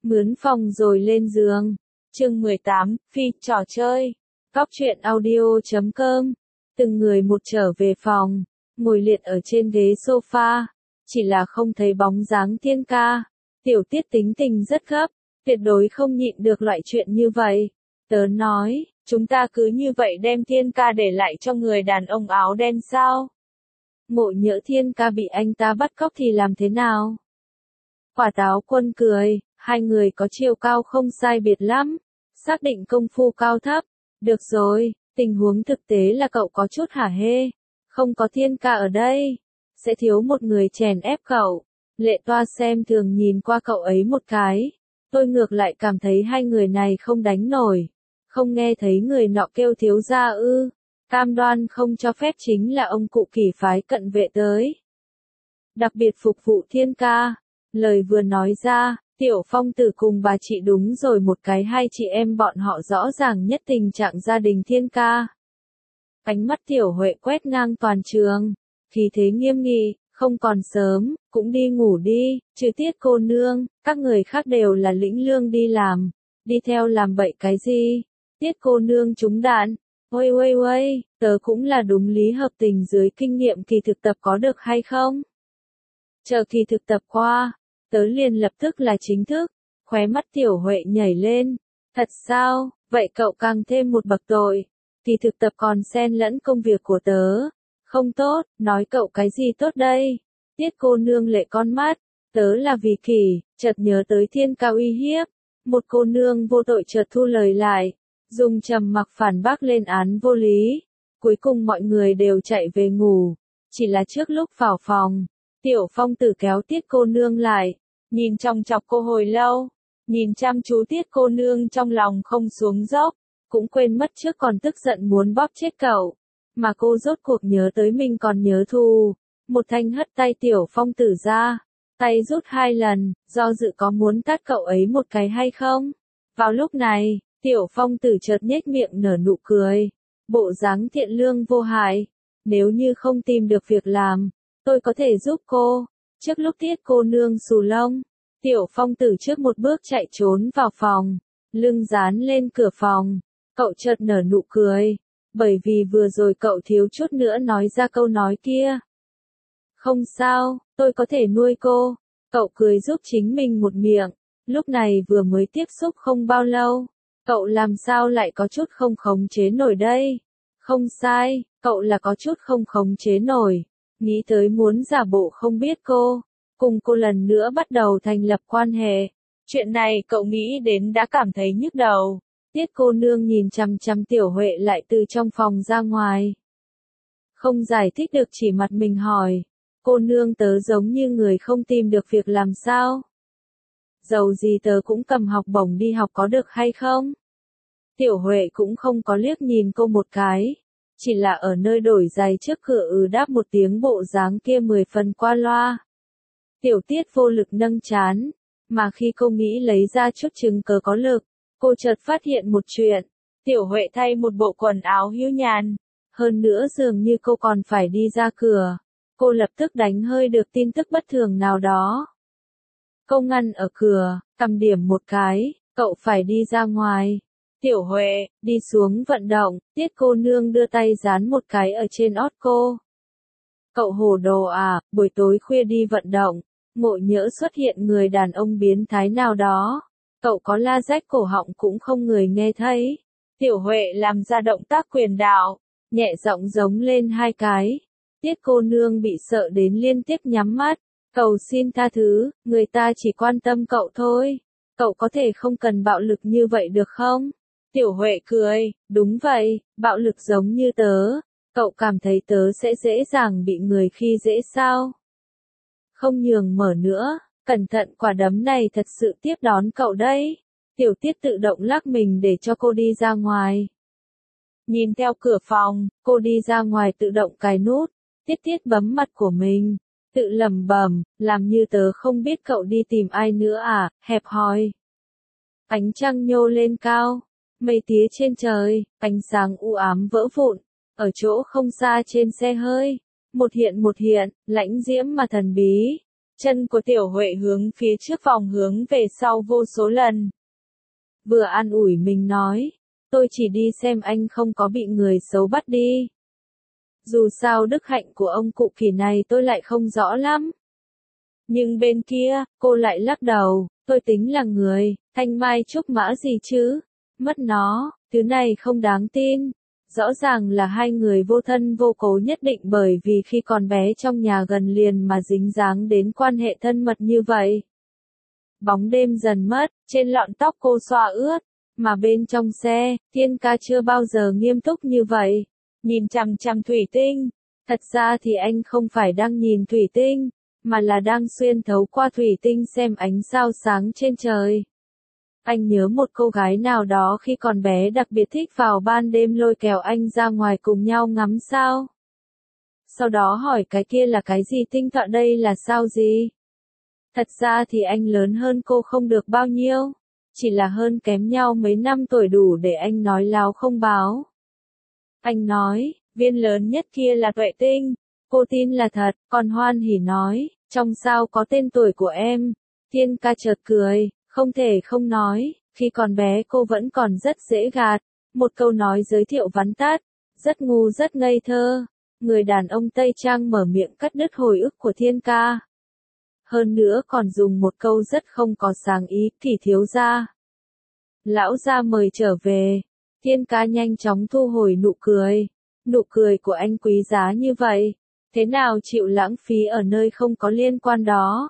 Mướn phòng rồi lên giường. Chương 18, phi trò chơi. Góc truyện audio.com. Từng người một trở về phòng, ngồi liệt ở trên ghế sofa, chỉ là không thấy bóng dáng Thiên Ca. Tiểu Tiết tính tình rất gấp, tuyệt đối không nhịn được loại chuyện như vậy. Tớ nói, chúng ta cứ như vậy đem Thiên Ca để lại cho người đàn ông áo đen sao? Ngộ nhỡ Thiên Ca bị anh ta bắt cóc thì làm thế nào? Quả Táo Quân cười, hai người có chiều cao không sai biệt lắm, xác định công phu cao thấp. Được rồi, tình huống thực tế là cậu có chút hả hê, không có Thiên Ca ở đây, sẽ thiếu một người chèn ép cậu. Lệ Toa xem thường nhìn qua cậu ấy một cái, tôi ngược lại cảm thấy hai người này không đánh nổi. Không nghe thấy người nọ kêu thiếu gia ư? Cam đoan không cho phép chính là ông cụ Kỳ phái cận vệ tới, đặc biệt phục vụ Thiên Ca. Lời vừa nói ra, Tiểu Phong Tử cùng bà chị đúng rồi một cái, hai chị em bọn họ rõ ràng nhất tình trạng gia đình Thiên Ca. Ánh mắt Tiểu Huệ quét ngang toàn trường, khí thế nghiêm nghị, không còn sớm, cũng đi ngủ đi, chứ Tiết cô nương, các người khác đều là lĩnh lương đi làm, đi theo làm bậy cái gì? Tiết cô nương trúng đạn, uây uây uây, tớ cũng là đúng lý hợp tình dưới kinh nghiệm kỳ thực tập có được hay không? Chờ kỳ thực tập qua, tớ liền lập tức là chính thức. Khóe mắt Tiểu Huệ nhảy lên. Thật sao, vậy cậu càng thêm một bậc tội. Kỳ thực tập còn xen lẫn công việc của tớ. Không tốt, nói cậu cái gì tốt đây? Tiết cô nương lệ con mắt, tớ là vì Kỳ, chợt nhớ tới Thiên Ca uy hiếp. Một cô nương vô tội chợt thu lời lại, dùng trầm mặc phản bác lên án vô lý. Cuối cùng mọi người đều chạy về ngủ. Chỉ là trước lúc vào phòng, Tiểu Phong Tử kéo Tiết cô nương lại, nhìn chòng chọc cô hồi lâu, nhìn chăm chú Tiết cô nương trong lòng không xuống dốc, cũng quên mất trước còn tức giận muốn bóp chết cậu, mà cô rốt cuộc nhớ tới mình còn nhớ thù. Một thanh hất tay Tiểu Phong Tử ra, tay rút hai lần, do dự có muốn tát cậu ấy một cái hay không. Vào lúc này, Tiểu Phong Tử chợt nhếch miệng nở nụ cười, bộ dáng thiện lương vô hại. Nếu như không tìm được việc làm, tôi có thể giúp cô. Trước lúc Tiết cô nương xù lông, Tiểu Phong Tử trước một bước chạy trốn vào phòng, lưng dán lên cửa phòng. Cậu chợt nở nụ cười, bởi vì vừa rồi cậu thiếu chút nữa nói ra câu nói kia. Không sao, tôi có thể nuôi cô. Cậu cười giúp chính mình một miệng. Lúc này vừa mới tiếp xúc không bao lâu, cậu làm sao lại có chút không khống chế nổi đây? Không sai, cậu là có chút không khống chế nổi. Nghĩ tới muốn giả bộ không biết cô, cùng cô lần nữa bắt đầu thành lập quan hệ. Chuyện này cậu nghĩ đến đã cảm thấy nhức đầu. Tiết cô nương nhìn chằm chằm Tiểu Huệ lại từ trong phòng ra ngoài. Không giải thích được chỉ mặt mình hỏi. Cô nương tớ giống như người không tìm được việc làm sao? Dầu gì tớ cũng cầm học bổng đi học có được hay không? Tiểu Huệ cũng không có liếc nhìn cô một cái. Chỉ là ở nơi đổi giày trước cửa đáp một tiếng, bộ dáng kia 10 phần qua loa. Tiểu Tiết vô lực nâng trán, mà khi cô nghĩ lấy ra chút chứng cớ có lực, cô chợt phát hiện một chuyện. Tiểu Huệ thay một bộ quần áo hưu nhàn, hơn nữa dường như cô còn phải đi ra cửa. Cô lập tức đánh hơi được tin tức bất thường nào đó. Cô ngăn ở cửa, cầm điểm một cái, cậu phải đi ra ngoài. Tiểu Huệ, đi xuống vận động. Tiết cô nương đưa tay dán một cái ở trên ót cô. Cậu hồ đồ à, buổi tối khuya đi vận động, ngộ nhỡ xuất hiện người đàn ông biến thái nào đó. Cậu có la rách cổ họng cũng không người nghe thấy. Tiểu Huệ làm ra động tác quyền đạo, nhẹ giọng giống lên hai cái. Tiết cô nương bị sợ đến liên tiếp nhắm mắt, cầu xin tha thứ, người ta chỉ quan tâm cậu thôi. Cậu có thể không cần bạo lực như vậy được không? Tiểu Huệ cười, đúng vậy, bạo lực giống như tớ. Cậu cảm thấy tớ sẽ dễ dàng bị người khi dễ sao? Không nhường mở nữa, cẩn thận quả đấm này thật sự tiếp đón cậu đấy. Tiểu Tiết tự động lắc mình để cho cô đi ra ngoài. Nhìn theo cửa phòng, cô đi ra ngoài tự động cài nút. Tiết bấm mặt của mình, tự lẩm bẩm, làm như tớ không biết cậu đi tìm ai nữa à, hẹp hòi. Ánh trăng nhô lên cao, mây tía trên trời, ánh sáng u ám vỡ vụn, ở chỗ không xa trên xe hơi, một hiện, lãnh diễm mà thần bí, Chân của Tiểu Huệ hướng phía trước vòng hướng về sau vô số lần. Vừa an ủi mình nói, tôi chỉ đi xem anh không có bị người xấu bắt đi. Dù sao đức hạnh của ông cụ Kỳ này tôi lại không rõ lắm. Nhưng bên kia, cô lại lắc đầu, tôi tính là người, thanh mai trúc mã gì chứ, mất nó, thứ này không đáng tin. Rõ ràng là hai người vô thân vô cố nhất định bởi vì khi còn bé trong nhà gần liền mà dính dáng đến quan hệ thân mật như vậy. Bóng đêm dần mất, trên lọn tóc cô xoa ướt, mà bên trong xe, Thiên Ca chưa bao giờ nghiêm túc như vậy. Nhìn chằm chằm thủy tinh, thật ra thì anh không phải đang nhìn thủy tinh, mà là đang xuyên thấu qua thủy tinh xem ánh sao sáng trên trời. Anh nhớ một cô gái nào đó khi còn bé đặc biệt thích vào ban đêm lôi kéo anh ra ngoài cùng nhau ngắm sao. Sau đó hỏi cái kia là cái gì, tinh tọa đây là sao gì? Thật ra thì anh lớn hơn cô không được bao nhiêu, chỉ là hơn kém nhau mấy năm tuổi đủ để anh nói láo không báo. Anh nói, viên lớn nhất kia là Tuệ Tinh, cô tin là thật, còn hoan hỉ nói, trong sao có tên tuổi của em. Thiên Ca chợt cười, không thể không nói, khi còn bé cô vẫn còn rất dễ gạt, một câu nói giới thiệu vắn tắt, rất ngu rất ngây thơ. Người đàn ông Tây Trang mở miệng cắt đứt hồi ức của Thiên Ca. Hơn nữa còn dùng một câu rất không có sáng ý, Kỷ thiếu gia. Lão gia mời trở về. Thiên Ca nhanh chóng thu hồi nụ cười. Nụ cười của anh quý giá như vậy, thế nào chịu lãng phí ở nơi không có liên quan đó.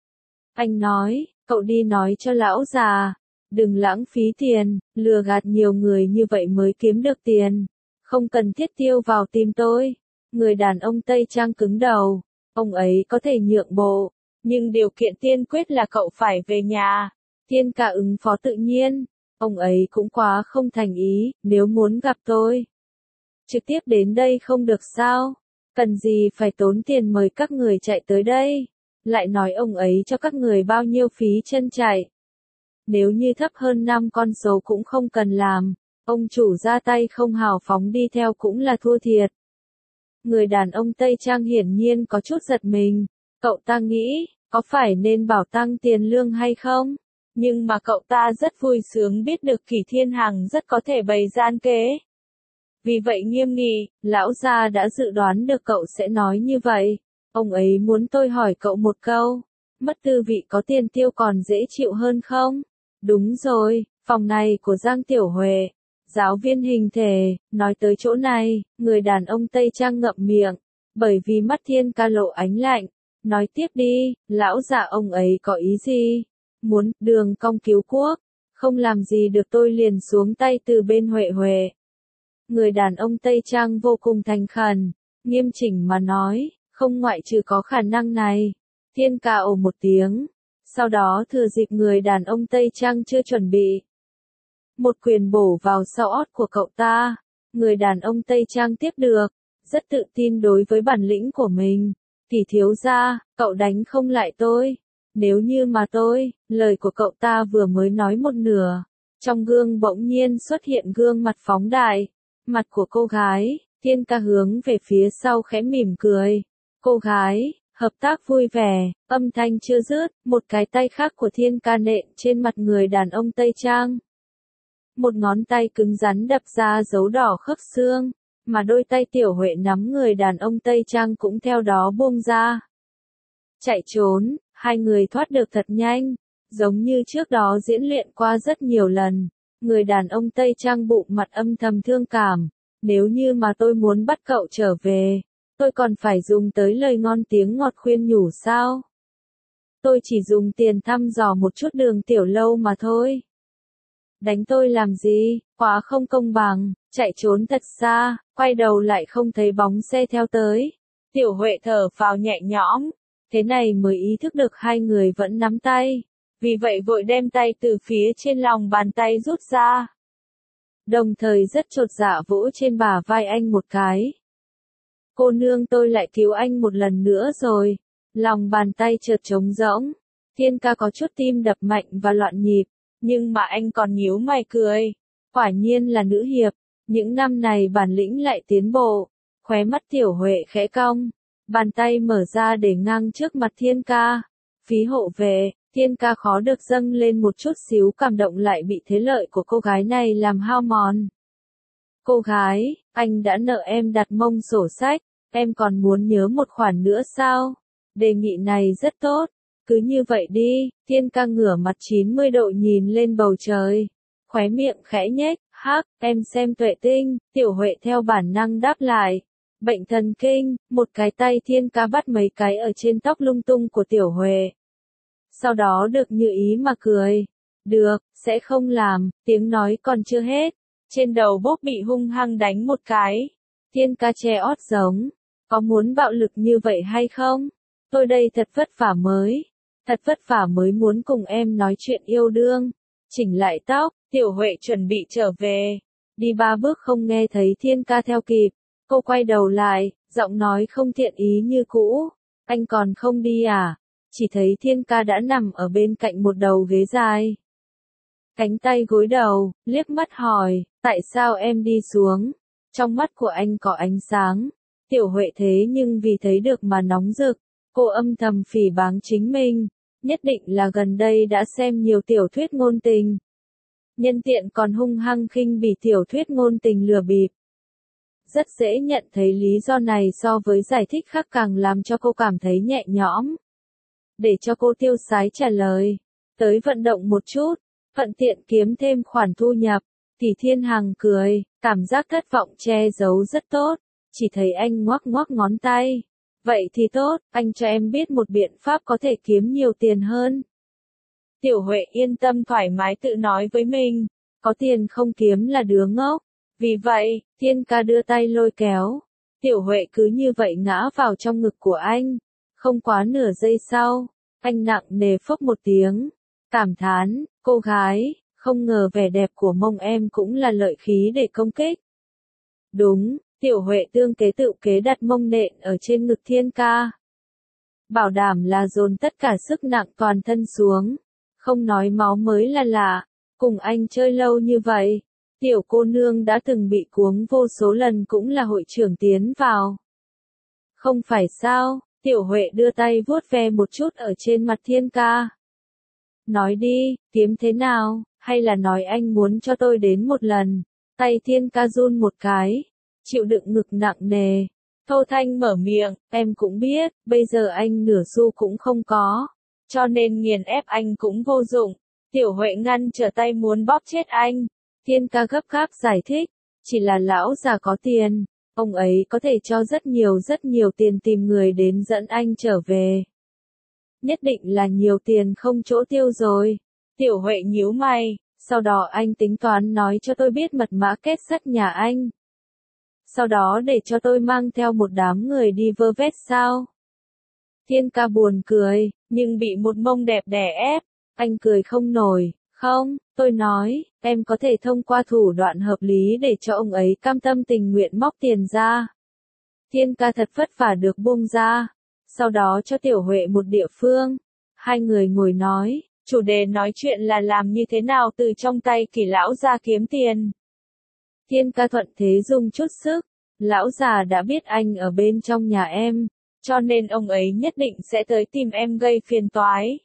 Anh nói, cậu đi nói cho lão già, đừng lãng phí tiền, lừa gạt nhiều người như vậy mới kiếm được tiền. Không cần thiết tiêu vào tìm tôi. Người đàn ông Tây Trang cứng đầu, ông ấy có thể nhượng bộ, nhưng điều kiện tiên quyết là cậu phải về nhà. Thiên Ca ứng phó tự nhiên, ông ấy cũng quá không thành ý, nếu muốn gặp tôi, trực tiếp đến đây không được sao? Cần gì phải tốn tiền mời các người chạy tới đây? Lại nói ông ấy cho các người bao nhiêu phí chân chạy. Nếu như thấp hơn 5 con số cũng không cần làm, ông chủ ra tay không hào phóng đi theo cũng là thua thiệt. Người đàn ông Tây Trang hiển nhiên có chút giật mình, cậu ta nghĩ, có phải nên bảo tăng tiền lương hay không? Nhưng mà cậu ta rất vui sướng biết được Kỷ Thiên Hằng rất có thể bày gian kế. Vì vậy nghiêm nghị, lão gia đã dự đoán được cậu sẽ nói như vậy. Ông ấy muốn tôi hỏi cậu một câu, mất tư vị có tiền tiêu còn dễ chịu hơn không? Đúng rồi, phòng này của Giang Tiểu Huệ, giáo viên hình thể. Nói tới chỗ này, người đàn ông Tây Trang ngậm miệng, bởi vì mắt Thiên Ca lộ ánh lạnh. Nói tiếp đi, lão già ông ấy có ý gì? Muốn đường cong cứu quốc, không làm gì được tôi liền xuống tay từ bên Huệ Huệ. Người đàn ông Tây Trang vô cùng thành khẩn, nghiêm chỉnh mà nói, không ngoại trừ có khả năng này. Thiên Ca ồ một tiếng, sau đó thừa dịp người đàn ông Tây Trang chưa chuẩn bị, một quyền bổ vào sau ót của cậu ta. Người đàn ông Tây Trang tiếp được, rất tự tin đối với bản lĩnh của mình. Kỷ thiếu gia, cậu đánh không lại tôi. Nếu như mà tôi, lời của cậu ta vừa mới nói một nửa, trong gương bỗng nhiên xuất hiện gương mặt phóng đại. Mặt của cô gái, Thiên Ca hướng về phía sau khẽ mỉm cười. Cô gái, hợp tác vui vẻ, âm thanh chưa dứt, một cái tay khác của Thiên Ca nện trên mặt người đàn ông Tây Trang. Một ngón tay cứng rắn đập ra dấu đỏ khớp xương, mà đôi tay Tiểu Huệ nắm người đàn ông Tây Trang cũng theo đó buông ra. Chạy trốn, hai người thoát được thật nhanh, giống như trước đó diễn luyện qua rất nhiều lần. Người đàn ông Tây Trang bụng mặt âm thầm thương cảm, nếu như mà tôi muốn bắt cậu trở về, tôi còn phải dùng tới lời ngon tiếng ngọt khuyên nhủ sao? Tôi chỉ dùng tiền thăm dò một chút Đường Tiểu Lâu mà thôi. Đánh tôi làm gì, quá không công bằng, chạy trốn thật xa, quay đầu lại không thấy bóng xe theo tới. Tiểu Huệ thở phào nhẹ nhõm, thế này mới ý thức được hai người vẫn nắm tay. Vì vậy vội đem tay từ phía trên lòng bàn tay rút ra. Đồng thời rất chột dạ vỗ trên bả vai anh một cái. Cô nương tôi lại cứu anh một lần nữa rồi. Lòng bàn tay chợt trống rỗng. Thiên Ca có chút tim đập mạnh và loạn nhịp. Nhưng mà anh còn nhíu mày cười. Quả nhiên là nữ hiệp. Những năm này bản lĩnh lại tiến bộ. Khóe mắt Tiểu Huệ khẽ cong. Bàn tay mở ra để ngang trước mặt Thiên Ca. Phí hộ về, Thiên ca khó được dâng lên một chút xíu cảm động lại bị thế lợi của cô gái này làm hao mòn. Cô gái, anh đã nợ em đặt mông sổ sách, em còn muốn nhớ một khoản nữa sao? Đề nghị này rất tốt, cứ như vậy đi, Thiên ca ngửa mặt 90 độ nhìn lên bầu trời. Khóe miệng khẽ nhếch, hắc, em xem tuệ tinh, Tiểu Huệ theo bản năng đáp lại. Bệnh thần kinh, một cái tay Thiên ca bắt mấy cái ở trên tóc lung tung của Tiểu Huệ. Sau đó được như ý mà cười. Được, sẽ không làm, tiếng nói còn chưa hết. Trên đầu bốp bị hung hăng đánh một cái. Thiên ca che ót giống. Có muốn bạo lực như vậy hay không? Tôi đây thật vất vả mới. Thật vất vả mới muốn cùng em nói chuyện yêu đương. Chỉnh lại tóc, Tiểu Huệ chuẩn bị trở về. Đi 3 bước không nghe thấy Thiên ca theo kịp. Cô quay đầu lại, giọng nói không thiện ý như cũ. Anh còn không đi à? Chỉ thấy Thiên ca đã nằm ở bên cạnh một đầu ghế dài. Cánh tay gối đầu, liếc mắt hỏi, tại sao em đi xuống? Trong mắt của anh có ánh sáng. Tiểu Huệ thế nhưng vì thấy được mà nóng rực. Cô âm thầm phỉ báng chính mình. Nhất định là gần đây đã xem nhiều tiểu thuyết ngôn tình. Nhân tiện còn hung hăng khinh bỉ tiểu thuyết ngôn tình lừa bịp. Rất dễ nhận thấy lý do này so với giải thích khác càng làm cho cô cảm thấy nhẹ nhõm. Để cho cô tiêu sái trả lời. Tới vận động một chút, thuận tiện kiếm thêm khoản thu nhập. Thì Thiên Hằng cười, cảm giác thất vọng che giấu rất tốt. Chỉ thấy anh ngoắc ngoắc ngón tay. Vậy thì tốt, anh cho em biết một biện pháp có thể kiếm nhiều tiền hơn. Tiểu Huệ yên tâm thoải mái tự nói với mình. Có tiền không kiếm là đứa ngốc. Vì vậy, Thiên ca đưa tay lôi kéo. Tiểu Huệ cứ như vậy ngã vào trong ngực của anh. Không quá nửa giây sau, anh nặng nề phốc một tiếng. Cảm thán, cô gái, không ngờ vẻ đẹp của mông em cũng là lợi khí để công kích. Đúng, Tiểu Huệ tương kế tự kế đặt mông nện ở trên ngực Thiên ca. Bảo đảm là dồn tất cả sức nặng toàn thân xuống. Không nói máu mới là lạ. Cùng anh chơi lâu như vậy. Tiểu cô nương đã từng bị cuống vô số lần cũng là hội trưởng tiến vào. Không phải sao, Tiểu Huệ đưa tay vuốt ve một chút ở trên mặt Thiên ca. Nói đi, kiếm thế nào, hay là nói anh muốn cho tôi đến một lần. Tay Thiên ca run một cái, chịu đựng ngực nặng nề. Thô Thanh mở miệng, em cũng biết, bây giờ anh nửa xu cũng không có. Cho nên nghiền ép anh cũng vô dụng. Tiểu Huệ ngăn trở tay muốn bóp chết anh. Thiên ca gấp gáp giải thích, chỉ là lão già có tiền, ông ấy có thể cho rất nhiều tiền tìm người đến dẫn anh trở về. Nhất định là nhiều tiền không chỗ tiêu rồi. Tiểu Huệ nhíu mày, sau đó anh tính toán nói cho tôi biết mật mã kết sắt nhà anh. Sau đó để cho tôi mang theo một đám người đi vơ vét sao? Thiên ca buồn cười, nhưng bị một mông đẹp đè ép, anh cười không nổi. Không, tôi nói, em có thể thông qua thủ đoạn hợp lý để cho ông ấy cam tâm tình nguyện móc tiền ra. Thiên ca thật vất vả được buông ra. Sau đó cho Tiểu Huệ một địa phương. Hai người ngồi nói, chủ đề nói chuyện là làm như thế nào từ trong tay Kỳ lão ra kiếm tiền. Thiên ca thuận thế dùng chút sức. Lão già đã biết anh ở bên trong nhà em, cho nên ông ấy nhất định sẽ tới tìm em gây phiền toái.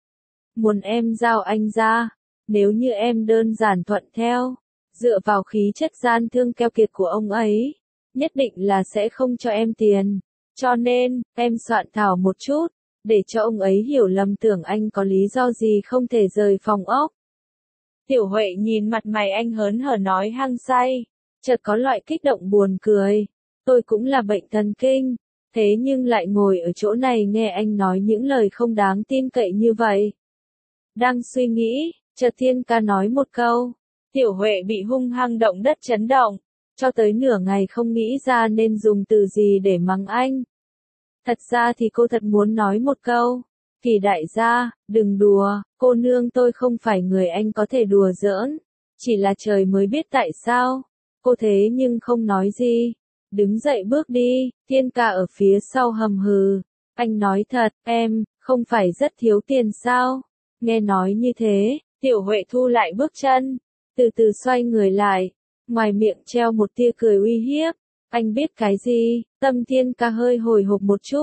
Muốn em giao anh ra. Nếu như em đơn giản thuận theo, dựa vào khí chất gian thương keo kiệt của ông ấy, nhất định là sẽ không cho em tiền. Cho nên, em soạn thảo một chút, để cho ông ấy hiểu lầm tưởng anh có lý do gì không thể rời phòng ốc. Tiểu Huệ nhìn mặt mày anh hớn hở nói hăng say, chợt có loại kích động buồn cười. Tôi cũng là bệnh thần kinh, thế nhưng lại ngồi ở chỗ này nghe anh nói những lời không đáng tin cậy như vậy. Đang suy nghĩ, chợt Thiên ca nói một câu. Tiểu Huệ bị hung hăng động đất chấn động, cho tới nửa ngày không nghĩ ra nên dùng từ gì để mắng anh. Thật ra thì cô thật muốn nói một câu. Kỳ đại gia, đừng đùa, cô nương tôi không phải người anh có thể đùa giỡn. Chỉ là trời mới biết tại sao. Cô thế nhưng không nói gì. Đứng dậy bước đi, Thiên ca ở phía sau hầm hừ. Anh nói thật, em, không phải rất thiếu tiền sao? Nghe nói như thế, Tiểu Huệ thu lại bước chân, từ từ xoay người lại, ngoài miệng treo một tia cười uy hiếp. Anh biết cái gì? Tâm Thiên ca hơi hồi hộp một chút,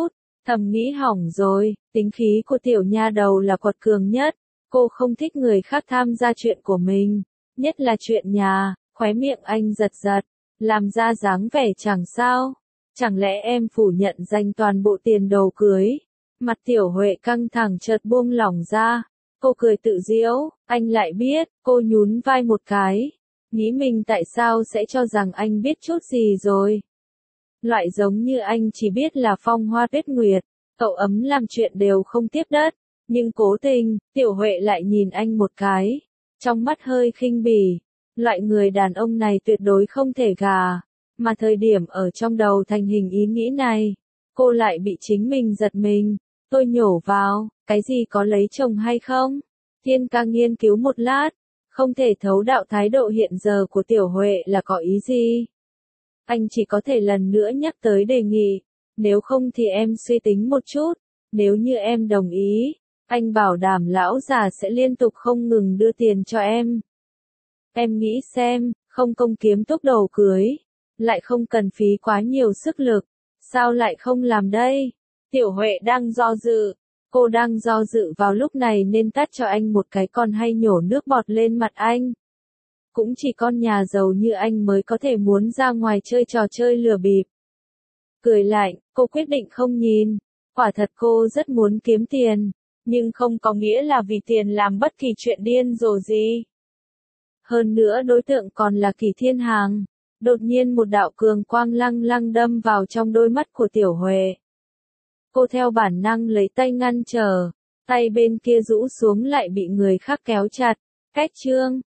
Thầm nghĩ hỏng rồi, tính khí của tiểu nha đầu là quật cường nhất, cô không thích người khác tham gia chuyện của mình, nhất là chuyện nhà, khóe miệng anh giật giật, làm ra dáng vẻ chẳng sao. Chẳng lẽ em phủ nhận dành toàn bộ tiền đồ cưới? Mặt Tiểu Huệ căng thẳng chợt buông lỏng ra, cô cười tự giễu, anh lại biết, cô nhún vai một cái, nghĩ mình tại sao sẽ cho rằng anh biết chút gì rồi. Loại giống như anh chỉ biết là phong hoa tuyết nguyệt, cậu ấm làm chuyện đều không tiếp đất, nhưng cố tình, Tiểu Huệ lại nhìn anh một cái, trong mắt hơi khinh bỉ, loại người đàn ông này tuyệt đối không thể gà, mà thời điểm ở trong đầu thành hình ý nghĩ này, cô lại bị chính mình giật mình, tôi nhổ vào, cái gì có lấy chồng hay không? Thiên ca nghiên cứu một lát, không thể thấu đạo thái độ hiện giờ của Tiểu Huệ là có ý gì. Anh chỉ có thể lần nữa nhắc tới đề nghị, nếu không thì em suy tính một chút, nếu như em đồng ý, anh bảo đảm lão già sẽ liên tục không ngừng đưa tiền cho em. Em nghĩ xem, không công kiếm túc đầu cưới, lại không cần phí quá nhiều sức lực, sao lại không làm đây? Tiểu Huệ đang do dự, cô đang do dự vào lúc này nên tát cho anh một cái con hay nhổ nước bọt lên mặt anh. Cũng chỉ con nhà giàu như anh mới có thể muốn ra ngoài chơi trò chơi lừa bịp. Cười lạnh, cô quyết định không nhìn. Quả thật cô rất muốn kiếm tiền, nhưng không có nghĩa là vì tiền làm bất kỳ chuyện điên rồ gì. Hơn nữa đối tượng còn là Kỳ Thiên Hàng. Đột nhiên một đạo cường quang lăng lăng đâm vào trong đôi mắt của Tiểu Huệ. Cô theo bản năng lấy tay ngăn trở, tay bên kia rũ xuống lại bị người khác kéo chặt. Cách chương